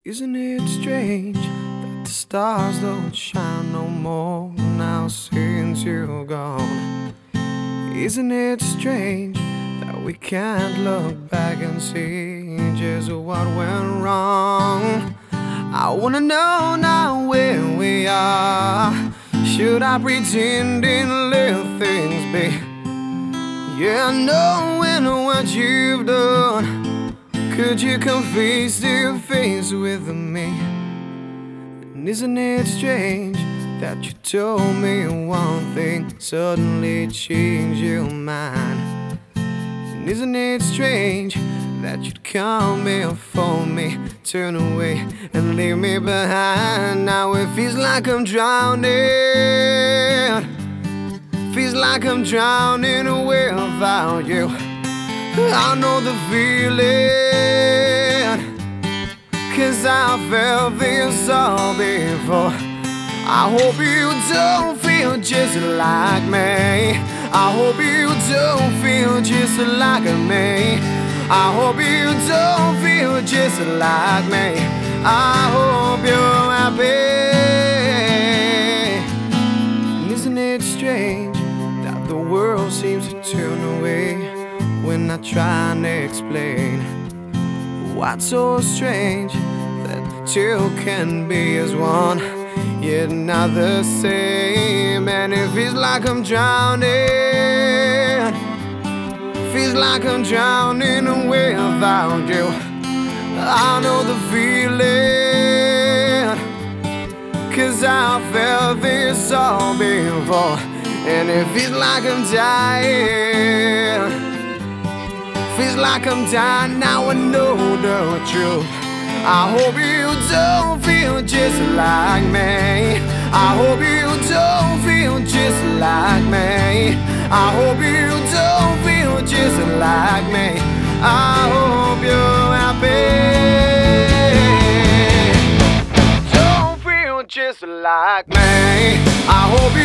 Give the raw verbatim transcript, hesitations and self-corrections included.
Isn't it strange that the stars don't shine no more now since you're gone? Isn't it strange that we can't look back and see just what went wrong? I wanna know now where we are. Should I pretend and let things be? Yeah, knowing what you've done, could you come face to face with me? And isn't it strange that you told me one thing, suddenly changed your mind? And isn't it strange that you'd call me or phone me, turn away and leave me behind? Now it feels like I'm drowning, feels like I'm drowning without you. I know the feeling, 'cause I felt this all before. I hope you don't feel just like me. I hope you don't feel just like me. I hope you don't feel just like me. I hope you're happy. And isn't it strange that the world seems to turn away when I try and explain what's so strange that two can be as one, yet not the same? And it feels like I'm drowning, feels like I'm drowning without you. I know the feeling, 'cause I felt this all before. And it feels like I'm dying, feels like I'm dying, now I know the truth. I hope you don't feel just like me. I hope you don't feel just like me. I hope you don't feel just like me. I hope you're happy. Don't feel just like me. I hope